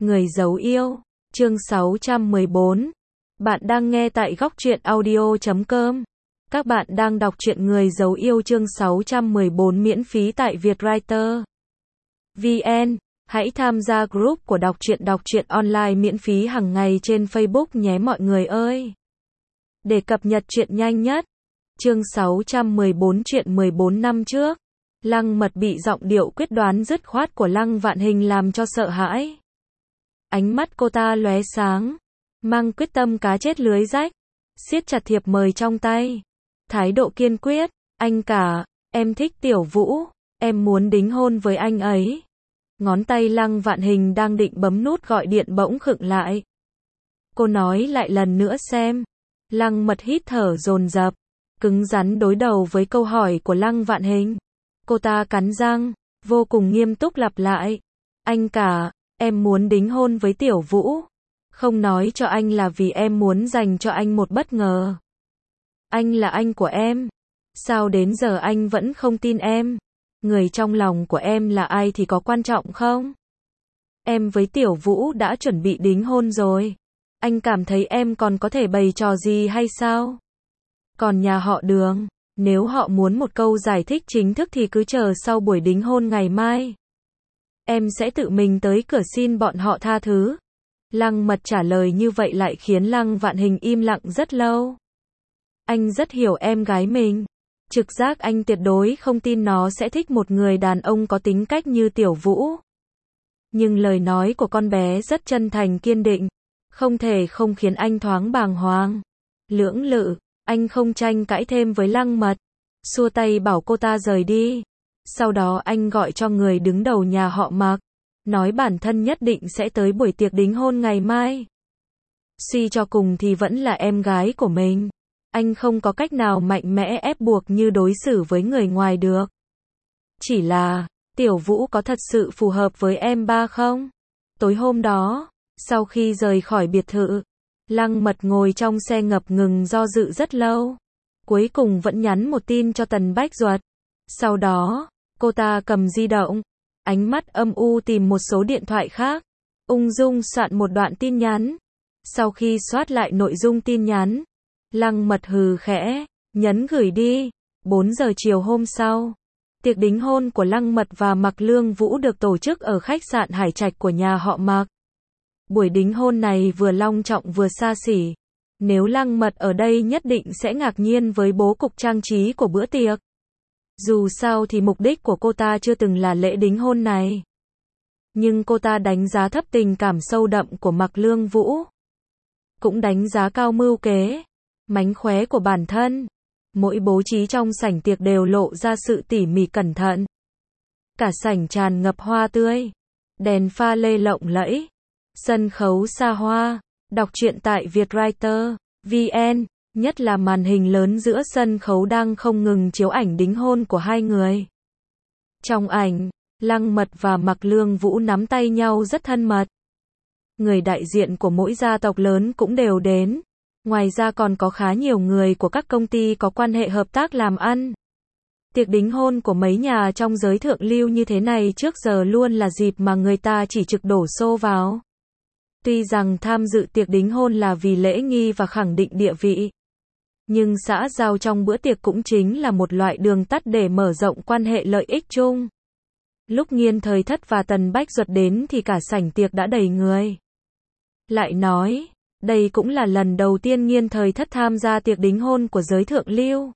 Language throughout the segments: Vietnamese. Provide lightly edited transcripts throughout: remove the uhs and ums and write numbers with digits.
Người giấu yêu, chương 614. Bạn đang nghe tại góc truyện audio.com. Các bạn đang đọc truyện Người giấu yêu chương 614 miễn phí tại Vietwriter VN. Hãy tham gia group của đọc truyện online miễn phí hàng ngày trên Facebook nhé mọi người ơi. Để cập nhật truyện nhanh nhất. Chương 614 chuyện 14 năm trước. Lăng Mật bị giọng điệu quyết đoán dứt khoát của Lăng Vạn Hình làm cho sợ hãi. Ánh mắt cô ta lóe sáng, mang quyết tâm cá chết lưới rách, siết chặt thiệp mời trong tay. Thái độ kiên quyết, anh cả, em thích Tiểu Vũ, em muốn đính hôn với anh ấy. Ngón tay Lăng Vạn Hình đang định bấm nút gọi điện bỗng khựng lại. Cô nói lại lần nữa xem. Lăng Mật hít thở dồn dập, cứng rắn đối đầu với câu hỏi của Lăng Vạn Hình. Cô ta cắn răng, vô cùng nghiêm túc lặp lại. Anh cả, em muốn đính hôn với Tiểu Vũ. Không nói cho anh là vì em muốn dành cho anh một bất ngờ. Anh là anh của em. Sao đến giờ anh vẫn không tin em? Người trong lòng của em là ai thì có quan trọng không? Em với Tiểu Vũ đã chuẩn bị đính hôn rồi. Anh cảm thấy em còn có thể bày trò gì hay sao? Còn nhà họ Đường, nếu họ muốn một câu giải thích chính thức thì cứ chờ sau buổi đính hôn ngày mai. Em sẽ tự mình tới cửa xin bọn họ tha thứ. Lăng Mật trả lời như vậy lại khiến Lăng Vạn Hình im lặng rất lâu. Anh rất hiểu em gái mình. Trực giác anh tuyệt đối không tin nó sẽ thích một người đàn ông có tính cách như Tiểu Vũ. Nhưng lời nói của con bé rất chân thành kiên định. Không thể không khiến anh thoáng bàng hoàng. Lưỡng lự, anh không tranh cãi thêm với Lăng Mật. Xua tay bảo cô ta rời đi. Sau đó anh gọi cho người đứng đầu nhà họ Mạc. Nói bản thân nhất định sẽ tới buổi tiệc đính hôn ngày mai. Suy cho cùng thì vẫn là em gái của mình. Anh không có cách nào mạnh mẽ ép buộc như đối xử với người ngoài được. Chỉ là, Tiểu Vũ có thật sự phù hợp với em ba không? Tối hôm đó, sau khi rời khỏi biệt thự, Lăng Mật ngồi trong xe ngập ngừng do dự rất lâu. Cuối cùng vẫn nhắn một tin cho Tần Bách Duật. Sau đó, cô ta cầm di động, ánh mắt âm u tìm một số điện thoại khác, ung dung soạn một đoạn tin nhắn. Sau khi soát lại nội dung tin nhắn, Lăng Mật hừ khẽ, nhấn gửi đi. 4 giờ chiều hôm sau, tiệc đính hôn của Lăng Mật và Mạc Lương Vũ được tổ chức ở khách sạn Hải Trạch của nhà họ Mạc. Buổi đính hôn này vừa long trọng vừa xa xỉ. Nếu Lăng Mật ở đây nhất định sẽ ngạc nhiên với bố cục trang trí của bữa tiệc. Dù sao thì mục đích của cô ta chưa từng là lễ đính hôn này. Nhưng cô ta đánh giá thấp tình cảm sâu đậm của Mạc Lương Vũ. Cũng đánh giá cao mưu kế, mánh khóe của bản thân. Mỗi bố trí trong sảnh tiệc đều lộ ra sự tỉ mỉ cẩn thận. Cả sảnh tràn ngập hoa tươi, đèn pha lê lộng lẫy, sân khấu xa hoa. Đọc truyện tại Vietwriter VN. Nhất là màn hình lớn giữa sân khấu đang không ngừng chiếu ảnh đính hôn của hai người. Trong ảnh, Lăng Mật và Mạc Lương Vũ nắm tay nhau rất thân mật. Người đại diện của mỗi gia tộc lớn cũng đều đến. Ngoài ra còn có khá nhiều người của các công ty có quan hệ hợp tác làm ăn. Tiệc đính hôn của mấy nhà trong giới thượng lưu như thế này trước giờ luôn là dịp mà người ta chỉ trực đổ xô vào. Tuy rằng tham dự tiệc đính hôn là vì lễ nghi và khẳng định địa vị. Nhưng xã giao trong bữa tiệc cũng chính là một loại đường tắt để mở rộng quan hệ lợi ích chung. Lúc Nghiên Thời Thất và Tần Bách Duật đến thì cả sảnh tiệc đã đầy người. Lại nói, đây cũng là lần đầu tiên Nghiên Thời Thất tham gia tiệc đính hôn của giới thượng lưu.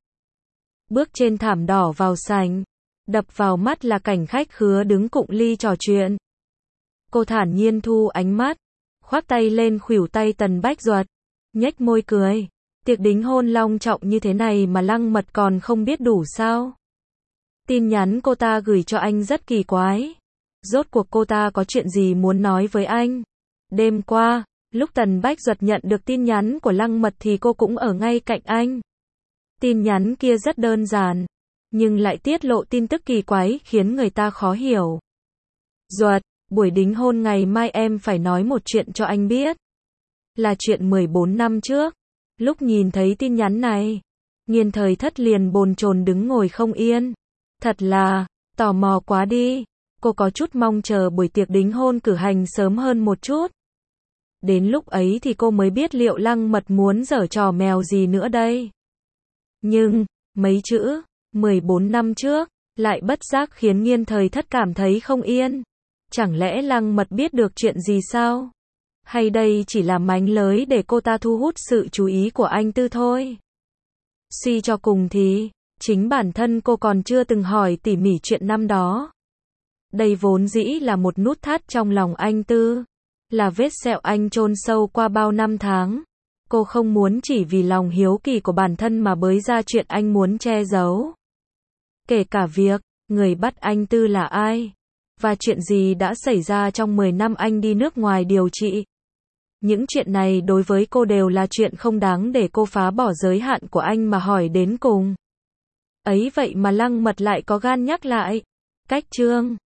Bước trên thảm đỏ vào sảnh, đập vào mắt là cảnh khách khứa đứng cụng ly trò chuyện. Cô thản nhiên thu ánh mắt, khoác tay lên khuỷu tay Tần Bách Duật, nhếch môi cười. Tiệc đính hôn long trọng như thế này mà Lăng Mật còn không biết đủ sao? Tin nhắn cô ta gửi cho anh rất kỳ quái. Rốt cuộc cô ta có chuyện gì muốn nói với anh? Đêm qua, lúc Tần Bách Duật nhận được tin nhắn của Lăng Mật thì cô cũng ở ngay cạnh anh. Tin nhắn kia rất đơn giản, nhưng lại tiết lộ tin tức kỳ quái khiến người ta khó hiểu. Duật, buổi đính hôn ngày mai em phải nói một chuyện cho anh biết. Là chuyện 14 năm trước. Lúc nhìn thấy tin nhắn này, Nghiên Thời Thất liền bồn chồn đứng ngồi không yên. Thật là, tò mò quá đi. Cô có chút mong chờ buổi tiệc đính hôn cử hành sớm hơn một chút. Đến lúc ấy thì cô mới biết liệu Lăng Mật muốn giở trò mèo gì nữa đây. Nhưng, mấy chữ, 14 năm trước, lại bất giác khiến Nghiên Thời Thất cảm thấy không yên. Chẳng lẽ Lăng Mật biết được chuyện gì sao? Hay đây chỉ là mánh lới để cô ta thu hút sự chú ý của anh Tư thôi? Suy cho cùng thì, chính bản thân cô còn chưa từng hỏi tỉ mỉ chuyện năm đó. Đây vốn dĩ là một nút thắt trong lòng anh Tư, là vết sẹo anh chôn sâu qua bao năm tháng. Cô không muốn chỉ vì lòng hiếu kỳ của bản thân mà bới ra chuyện anh muốn che giấu. Kể cả việc, người bắt anh Tư là ai, và chuyện gì đã xảy ra trong 10 năm anh đi nước ngoài điều trị. Những chuyện này đối với cô đều là chuyện không đáng để cô phá bỏ giới hạn của anh mà hỏi đến cùng. Ấy vậy mà Lăng Mật lại có gan nhắc lại. Cách chương